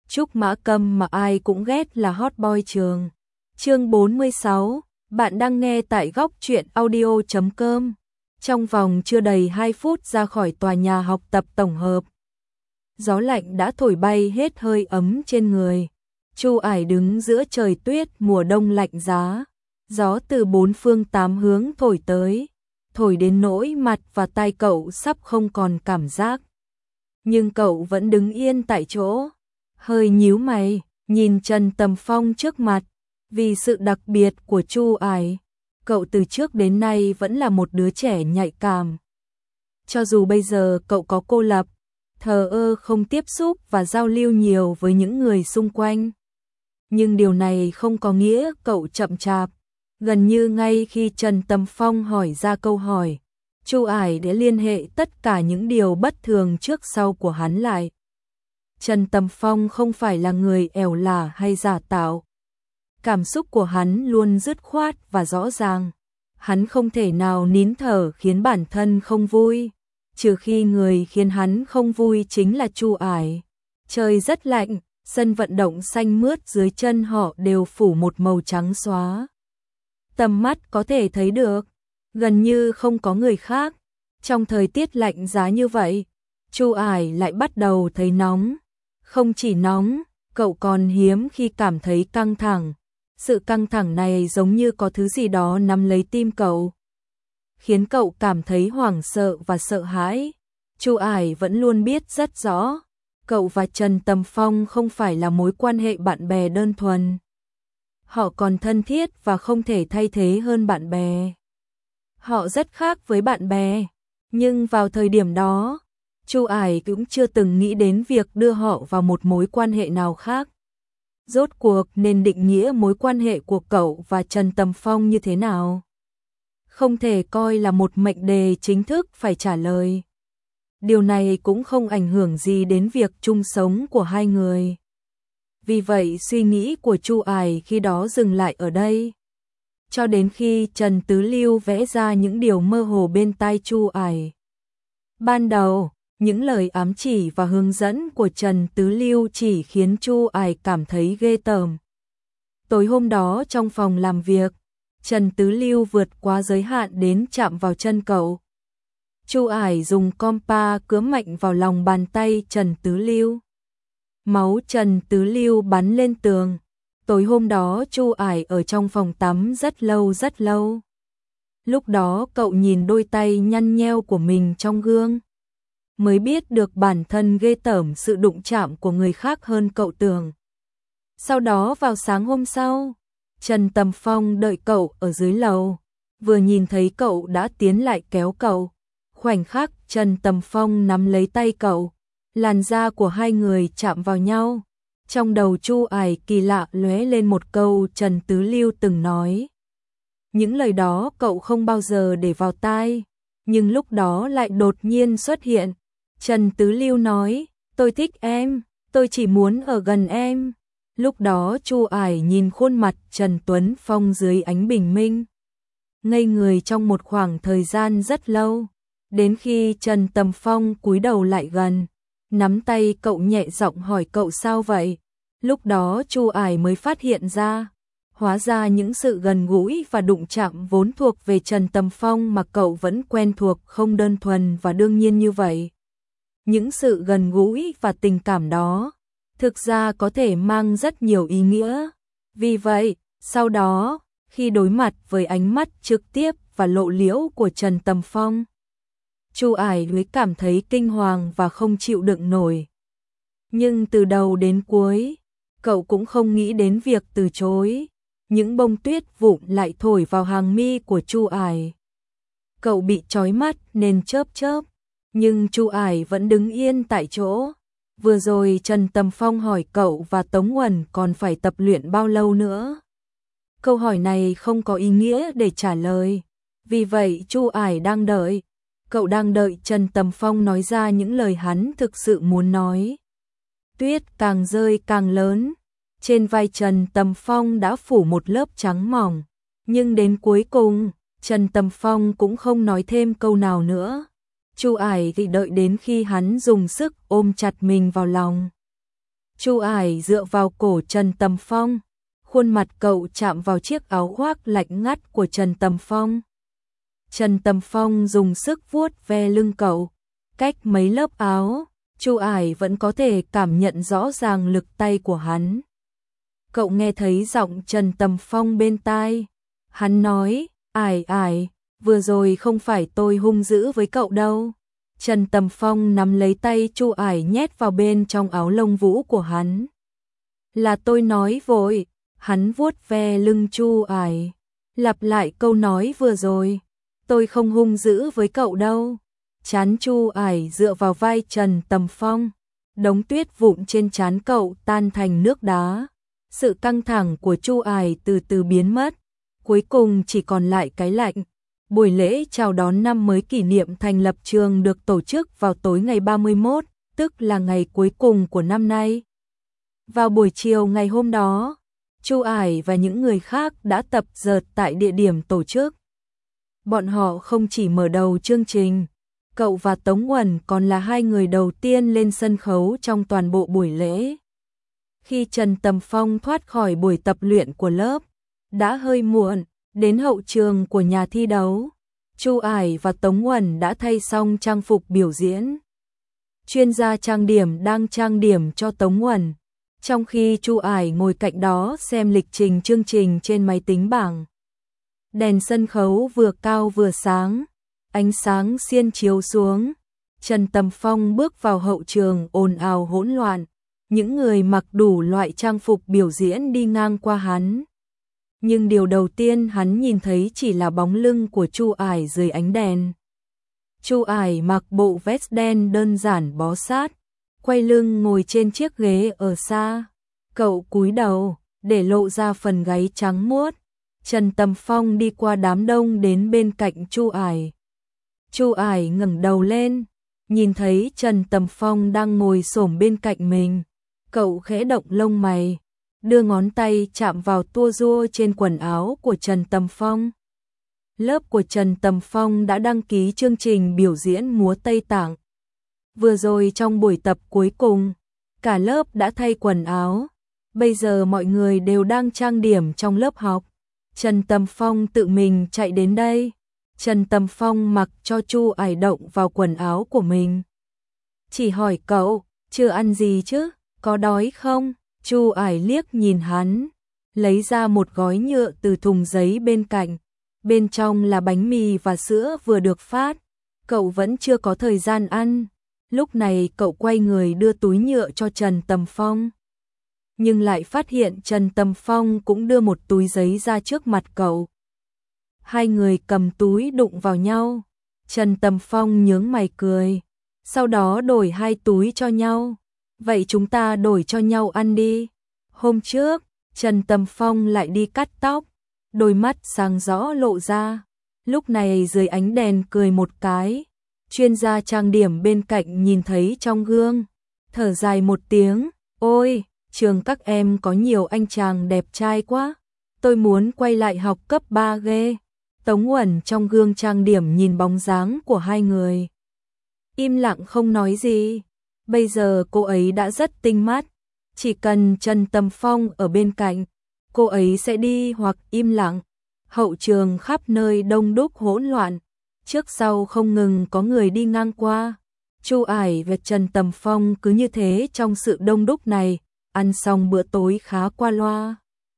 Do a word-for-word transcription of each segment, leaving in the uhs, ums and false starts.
Trúc Mã Câm mà ai cũng ghét là hot boy trường. Chương bốn mươi sáu, bạn đang nghe tại góc truyện audio chấm com. Trong vòng chưa đầy hai phút ra khỏi tòa nhà học tập tổng hợp, gió lạnh đã thổi bay hết hơi ấm trên người. Chu Ải đứng giữa trời tuyết mùa đông lạnh giá, gió từ bốn phương tám hướng thổi tới, thổi đến nỗi mặt và tai cậu sắp không còn cảm giác. Nhưng cậu vẫn đứng yên tại chỗ, hơi nhíu mày, nhìn Trần Tầm Phong trước mặt. Vì sự đặc biệt của Chu Ải, cậu từ trước đến nay vẫn là một đứa trẻ nhạy cảm. Cho dù bây giờ cậu có cô lập, thờ ơ không tiếp xúc và giao lưu nhiều với những người xung quanh, nhưng điều này không có nghĩa cậu chậm chạp. Gần như ngay khi Trần Tầm Phong hỏi ra câu hỏi, Chu Ải đã liên hệ tất cả những điều bất thường trước sau của hắn lại. Trần Tầm Phong không phải là người ẻo lả hay giả tạo. Cảm xúc của hắn luôn dứt khoát và rõ ràng. Hắn không thể nào nín thở khiến bản thân không vui, trừ khi người khiến hắn không vui chính là Chu Ải. Trời rất lạnh, sân vận động xanh mướt dưới chân họ đều phủ một màu trắng xóa. Tầm mắt có thể thấy được, gần như không có người khác. Trong thời tiết lạnh giá như vậy, Chu Ải lại bắt đầu thấy nóng. Không chỉ nóng, cậu còn hiếm khi cảm thấy căng thẳng. Sự căng thẳng này giống như có thứ gì đó nắm lấy tim cậu, khiến cậu cảm thấy hoảng sợ và sợ hãi. Chu Ải vẫn luôn biết rất rõ, cậu và Trần Tầm Phong không phải là mối quan hệ bạn bè đơn thuần. Họ còn thân thiết và không thể thay thế hơn bạn bè. Họ rất khác với bạn bè, nhưng vào thời điểm đó, Chu Ải cũng chưa từng nghĩ đến việc đưa họ vào một mối quan hệ nào khác. Rốt cuộc nên định nghĩa mối quan hệ của cậu và Trần Tầm Phong như thế nào? Không thể coi là một mệnh đề chính thức phải trả lời. Điều này cũng không ảnh hưởng gì đến việc chung sống của hai người. Vì vậy suy nghĩ của Chu Ải khi đó dừng lại ở đây. Cho đến khi Trần Tứ Lưu vẽ ra những điều mơ hồ bên tai Chu Ải. Ban đầu, những lời ám chỉ và hướng dẫn của Trần Tứ Lưu chỉ khiến Chu Ải cảm thấy ghê tởm. Tối hôm đó trong phòng làm việc, Trần Tứ Lưu vượt quá giới hạn đến chạm vào chân cậu. Chu Ải dùng compa cứa mạnh vào lòng bàn tay Trần Tứ Lưu. Máu Trần Tứ Lưu bắn lên tường. Tối hôm đó Chu Ải ở trong phòng tắm rất lâu rất lâu. Lúc đó cậu nhìn đôi tay nhăn nheo của mình trong gương, mới biết được bản thân ghê tởm sự đụng chạm của người khác hơn cậu tưởng. Sau đó vào sáng hôm sau, Trần Tầm Phong đợi cậu ở dưới lầu, vừa nhìn thấy cậu đã tiến lại kéo cậu. Khoảnh khắc Trần Tầm Phong nắm lấy tay cậu, làn da của hai người chạm vào nhau. Trong đầu Chu Ải kỳ lạ lóe lên một câu Trần Tứ Lưu từng nói. Những lời đó cậu không bao giờ để vào tai, nhưng lúc đó lại đột nhiên xuất hiện. Trần Tứ Lưu nói, tôi thích em, tôi chỉ muốn ở gần em. Lúc đó Chu Ải nhìn khuôn mặt Trần Tuấn Phong dưới ánh bình minh, ngây người trong một khoảng thời gian rất lâu, đến khi Trần Tầm Phong cúi đầu lại gần, nắm tay cậu nhẹ giọng hỏi cậu sao vậy. Lúc đó Chu Ải mới phát hiện ra, hóa ra những sự gần gũi và đụng chạm vốn thuộc về Trần Tầm Phong mà cậu vẫn quen thuộc không đơn thuần và đương nhiên như vậy. Những sự gần gũi và tình cảm đó, thực ra có thể mang rất nhiều ý nghĩa. Vì vậy, sau đó, khi đối mặt với ánh mắt trực tiếp và lộ liễu của Trần Tầm Phong, Chu Ải mới cảm thấy kinh hoàng và không chịu đựng nổi. Nhưng từ đầu đến cuối, cậu cũng không nghĩ đến việc từ chối. Những bông tuyết vụn lại thổi vào hàng mi của Chu Ải. Cậu bị chói mắt nên chớp chớp, nhưng Chu Ải vẫn đứng yên tại chỗ. Vừa rồi Trần Tầm Phong hỏi cậu và Tống Uẩn còn phải tập luyện bao lâu nữa. Câu hỏi này không có ý nghĩa để trả lời. Vì vậy Chu Ải đang đợi. Cậu đang đợi Trần Tầm Phong nói ra những lời hắn thực sự muốn nói. Tuyết càng rơi càng lớn. Trên vai Trần Tầm Phong đã phủ một lớp trắng mỏng. Nhưng đến cuối cùng, Trần Tầm Phong cũng không nói thêm câu nào nữa. Chu Ải thì đợi đến khi hắn dùng sức ôm chặt mình vào lòng. Chu Ải dựa vào cổ Trần Tầm Phong, khuôn mặt cậu chạm vào chiếc áo khoác lạnh ngắt của Trần Tầm Phong. Trần Tầm Phong dùng sức vuốt ve lưng cậu, cách mấy lớp áo, Chu Ải vẫn có thể cảm nhận rõ ràng lực tay của hắn. Cậu nghe thấy giọng Trần Tầm Phong bên tai, hắn nói, Ải Ải, vừa rồi không phải tôi hung dữ với cậu đâu. Trần Tầm Phong nắm lấy tay Chu Ải nhét vào bên trong áo lông vũ của hắn. Là tôi nói vội, hắn vuốt ve lưng Chu Ải, lặp lại câu nói vừa rồi, tôi không hung dữ với cậu đâu. Trán Chu Ải dựa vào vai Trần Tầm Phong, đống tuyết vụn trên trán cậu tan thành nước đá. Sự căng thẳng của Chu Ải từ từ biến mất, cuối cùng chỉ còn lại cái lạnh. Buổi lễ chào đón năm mới kỷ niệm thành lập trường được tổ chức vào tối ngày ba mươi mốt, tức là ngày cuối cùng của năm nay. Vào buổi chiều ngày hôm đó, Chu Ải và những người khác đã tập dượt tại địa điểm tổ chức. Bọn họ không chỉ mở đầu chương trình, cậu và Tống Uẩn còn là hai người đầu tiên lên sân khấu trong toàn bộ buổi lễ. Khi Trần Tầm Phong thoát khỏi buổi tập luyện của lớp, đã hơi muộn, đến hậu trường của nhà thi đấu, Chu Ải và Tống Uẩn đã thay xong trang phục biểu diễn. Chuyên gia trang điểm đang trang điểm cho Tống Uẩn, trong khi Chu Ải ngồi cạnh đó xem lịch trình chương trình trên máy tính bảng. Đèn sân khấu vừa cao vừa sáng, ánh sáng xiên chiếu xuống. Trần Tầm Phong bước vào hậu trường ồn ào hỗn loạn, những người mặc đủ loại trang phục biểu diễn đi ngang qua hắn. Nhưng điều đầu tiên hắn nhìn thấy chỉ là bóng lưng của Chu Ải dưới ánh đèn. Chu Ải mặc bộ vest đen đơn giản bó sát, quay lưng ngồi trên chiếc ghế ở xa. Cậu cúi đầu, để lộ ra phần gáy trắng muốt. Trần Tầm Phong đi qua đám đông đến bên cạnh Chu Ải. Chu Ải ngẩng đầu lên, nhìn thấy Trần Tầm Phong đang ngồi xổm bên cạnh mình. Cậu khẽ động lông mày, đưa ngón tay chạm vào tua rua trên quần áo của Trần Tầm Phong. Lớp của Trần Tầm Phong đã đăng ký chương trình biểu diễn múa Tây Tạng. Vừa rồi trong buổi tập cuối cùng, cả lớp đã thay quần áo. Bây giờ mọi người đều đang trang điểm trong lớp học. Trần Tầm Phong tự mình chạy đến đây. Trần Tầm Phong mặc cho Chu Ải động vào quần áo của mình. Chỉ hỏi cậu, chưa ăn gì chứ, có đói không? Chu Ải liếc nhìn hắn, lấy ra một gói nhựa từ thùng giấy bên cạnh. Bên trong là bánh mì và sữa vừa được phát. Cậu vẫn chưa có thời gian ăn. Lúc này cậu quay người đưa túi nhựa cho Trần Tầm Phong. Nhưng lại phát hiện Trần Tầm Phong cũng đưa một túi giấy ra trước mặt cậu. Hai người cầm túi đụng vào nhau. Trần Tầm Phong nhướng mày cười. Sau đó đổi hai túi cho nhau. Vậy chúng ta đổi cho nhau ăn đi. Hôm trước, Trần Tầm Phong lại đi cắt tóc. Đôi mắt sáng rõ lộ ra. Lúc này dưới ánh đèn cười một cái. Chuyên gia trang điểm bên cạnh nhìn thấy trong gương. Thở dài một tiếng. Ôi, trường các em có nhiều anh chàng đẹp trai quá. Tôi muốn quay lại học cấp ba ghê. Tống Uẩn trong gương trang điểm nhìn bóng dáng của hai người. Im lặng không nói gì. Bây giờ cô ấy đã rất tinh mắt. Chỉ cần Trần Tầm Phong ở bên cạnh, cô ấy sẽ đi hoặc im lặng. Hậu trường khắp nơi đông đúc hỗn loạn. Trước sau không ngừng có người đi ngang qua. Chu Ải và Trần Tầm Phong cứ như thế trong sự đông đúc này, ăn xong bữa tối khá qua loa.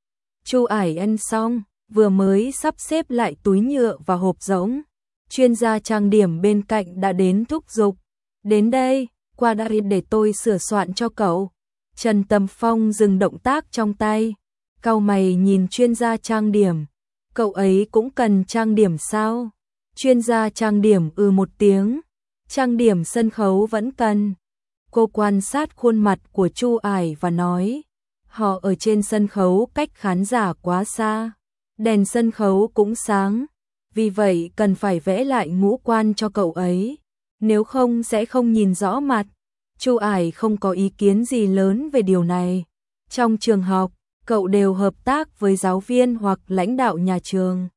Chu Ải ăn xong, vừa mới sắp xếp lại túi nhựa và hộp rỗng. Chuyên gia trang điểm bên cạnh đã đến thúc giục. Đến đây, qua đây để tôi sửa soạn cho cậu. Trần Tầm Phong dừng động tác trong tay. Cau mày nhìn chuyên gia trang điểm. Cậu ấy cũng cần trang điểm sao? Chuyên gia trang điểm ừ một tiếng. Trang điểm sân khấu vẫn cần. Cô quan sát khuôn mặt của Chu Ải và nói. Họ ở trên sân khấu cách khán giả quá xa. Đèn sân khấu cũng sáng. Vì vậy cần phải vẽ lại ngũ quan cho cậu ấy. Nếu không sẽ không nhìn rõ mặt. Chu Ải không có ý kiến gì lớn về điều này. Trong trường học, cậu đều hợp tác với giáo viên hoặc lãnh đạo nhà trường.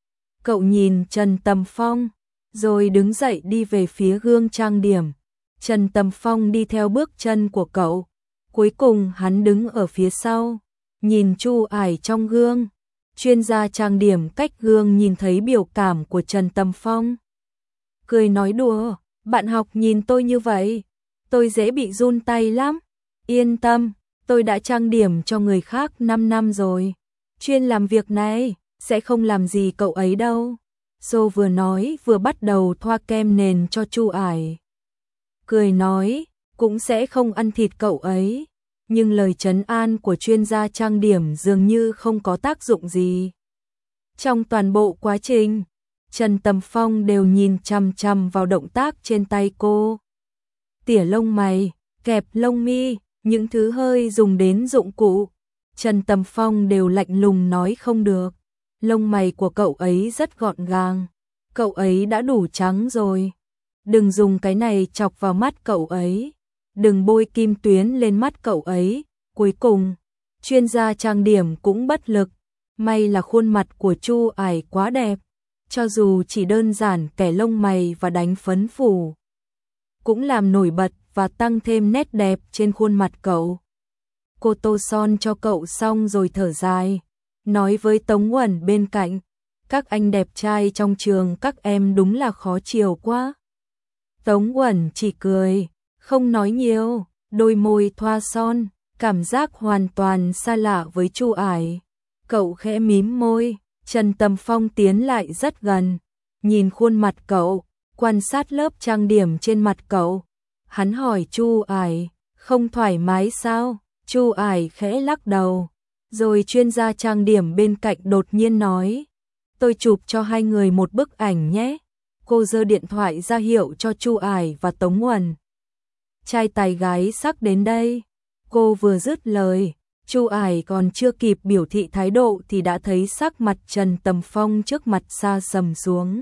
Cậu nhìn Trần Tầm Phong, rồi đứng dậy đi về phía gương trang điểm. Trần Tầm Phong đi theo bước chân của cậu. Cuối cùng hắn đứng ở phía sau, nhìn Chu Ải trong gương. Chuyên gia trang điểm cách gương nhìn thấy biểu cảm của Trần Tầm Phong. Cười nói đùa, bạn học nhìn tôi như vậy, tôi dễ bị run tay lắm. Yên tâm, tôi đã trang điểm cho người khác năm năm rồi. Chuyên làm việc này, sẽ không làm gì cậu ấy đâu. Dô vừa nói vừa bắt đầu thoa kem nền cho Chu Ải. Cười nói, cũng sẽ không ăn thịt cậu ấy. Nhưng lời trấn an của chuyên gia trang điểm dường như không có tác dụng gì. Trong toàn bộ quá trình, Trần Tầm Phong đều nhìn chằm chằm vào động tác trên tay cô. Tỉa lông mày, kẹp lông mi, những thứ hơi dùng đến dụng cụ. Trần Tầm Phong đều lạnh lùng nói không được. Lông mày của cậu ấy rất gọn gàng. Cậu ấy đã đủ trắng rồi. Đừng dùng cái này chọc vào mắt cậu ấy. Đừng bôi kim tuyến lên mắt cậu ấy. Cuối cùng, chuyên gia trang điểm cũng bất lực. May là khuôn mặt của Chu Ải quá đẹp. Cho dù chỉ đơn giản kẻ lông mày và đánh phấn phủ, cũng làm nổi bật và tăng thêm nét đẹp trên khuôn mặt cậu. Cô tô son cho cậu xong rồi thở dài, nói với Tống Uẩn bên cạnh, các anh đẹp trai trong trường các em đúng là khó chiều quá. Tống Uẩn chỉ cười, không nói nhiều, đôi môi thoa son, cảm giác hoàn toàn xa lạ với Chu Ải. Cậu khẽ mím môi, Trần Tầm Phong tiến lại rất gần, nhìn khuôn mặt cậu, quan sát lớp trang điểm trên mặt cậu. Hắn hỏi Chu Ải, không thoải mái sao? Chu Ải khẽ lắc đầu, rồi chuyên gia trang điểm bên cạnh đột nhiên nói, tôi chụp cho hai người một bức ảnh nhé. Cô giơ điện thoại ra hiệu cho Chu Ải và Tống Uẩn. Trai tài gái sắc đến đây. Cô vừa dứt lời, Chu Ải còn chưa kịp biểu thị thái độ thì đã thấy sắc mặt Trần Tầm Phong trước mặt sa sầm xuống.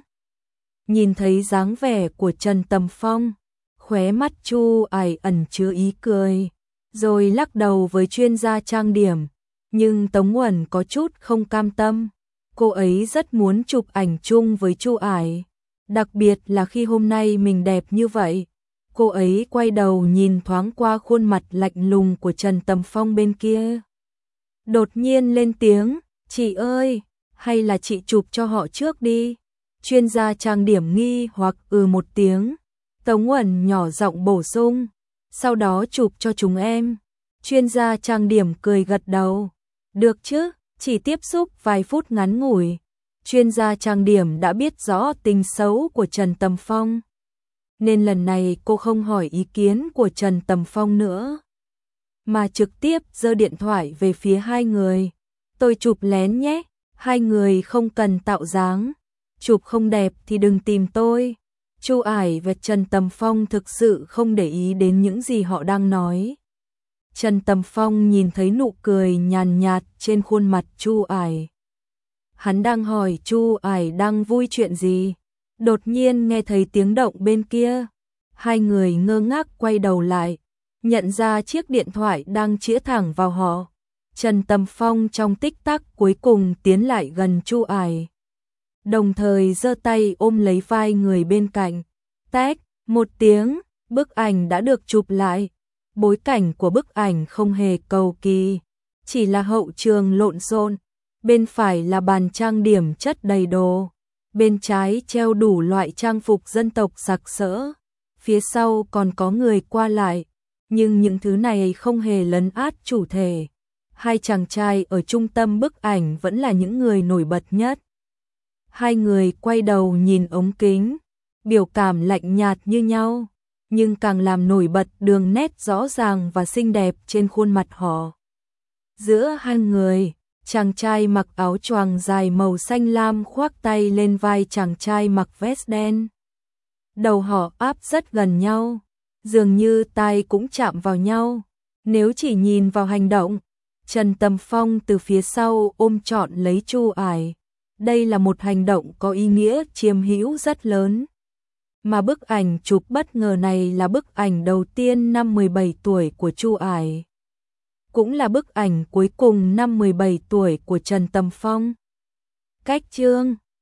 Nhìn thấy dáng vẻ của Trần Tầm Phong, khóe mắt Chu Ải ẩn chứa ý cười, rồi lắc đầu với chuyên gia trang điểm. Nhưng Tống Uẩn có chút không cam tâm. Cô ấy rất muốn chụp ảnh chung với Chu Ải, đặc biệt là khi hôm nay mình đẹp như vậy. Cô ấy quay đầu nhìn thoáng qua khuôn mặt lạnh lùng của Trần Tầm Phong bên kia. Đột nhiên lên tiếng, chị ơi, hay là chị chụp cho họ trước đi. Chuyên gia trang điểm nghi hoặc ừ một tiếng. Tống Uẩn nhỏ giọng bổ sung, sau đó chụp cho chúng em. Chuyên gia trang điểm cười gật đầu. Được chứ, chỉ tiếp xúc vài phút ngắn ngủi. Chuyên gia trang điểm đã biết rõ tính xấu của Trần Tầm Phong, nên lần này cô không hỏi ý kiến của Trần Tầm Phong nữa, mà trực tiếp giơ điện thoại về phía hai người. Tôi chụp lén nhé, hai người không cần tạo dáng. Chụp không đẹp thì đừng tìm tôi. Chu Ải và Trần Tầm Phong thực sự không để ý đến những gì họ đang nói. Trần Tầm Phong nhìn thấy nụ cười nhàn nhạt trên khuôn mặt Chu Ải. Hắn đang hỏi Chu Ải đang vui chuyện gì. Đột nhiên nghe thấy tiếng động bên kia. Hai người ngơ ngác quay đầu lại, nhận ra chiếc điện thoại đang chĩa thẳng vào họ. Trần Tầm Phong trong tích tắc cuối cùng tiến lại gần Chu Ải, đồng thời giơ tay ôm lấy vai người bên cạnh. Tách, một tiếng, bức ảnh đã được chụp lại. Bối cảnh của bức ảnh không hề cầu kỳ, chỉ là hậu trường lộn xộn. Bên phải là bàn trang điểm chất đầy đồ, bên trái treo đủ loại trang phục dân tộc sặc sỡ, phía sau còn có người qua lại, nhưng những thứ này không hề lấn át chủ thể. Hai chàng trai ở trung tâm bức ảnh vẫn là những người nổi bật nhất. Hai người quay đầu nhìn ống kính, biểu cảm lạnh nhạt như nhau, nhưng càng làm nổi bật đường nét rõ ràng và xinh đẹp trên khuôn mặt họ. Giữa hai người, chàng trai mặc áo choàng dài màu xanh lam khoác tay lên vai chàng trai mặc vest đen. Đầu họ áp rất gần nhau, dường như tai cũng chạm vào nhau. Nếu chỉ nhìn vào hành động, Trần Tầm Phong từ phía sau ôm trọn lấy Chu Ải. Đây là một hành động có ý nghĩa chiếm hữu rất lớn. Mà bức ảnh chụp bất ngờ này là bức ảnh đầu tiên năm mười bảy tuổi của Chu Ải, cũng là bức ảnh cuối cùng năm mười bảy tuổi của Trần Tầm Phong. Cách chương